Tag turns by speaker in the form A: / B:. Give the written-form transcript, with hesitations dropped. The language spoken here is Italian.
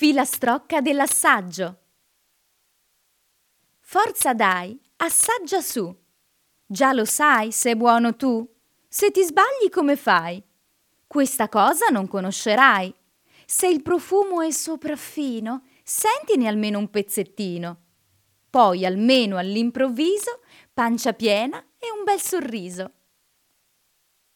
A: Filastrocca dell'assaggio. Forza dai, assaggia su. Già lo sai se è buono tu. Se ti sbagli come fai? Questa cosa non conoscerai. Se il profumo è sopraffino, sentine almeno un pezzettino. Poi almeno all'improvviso, pancia piena e un bel sorriso.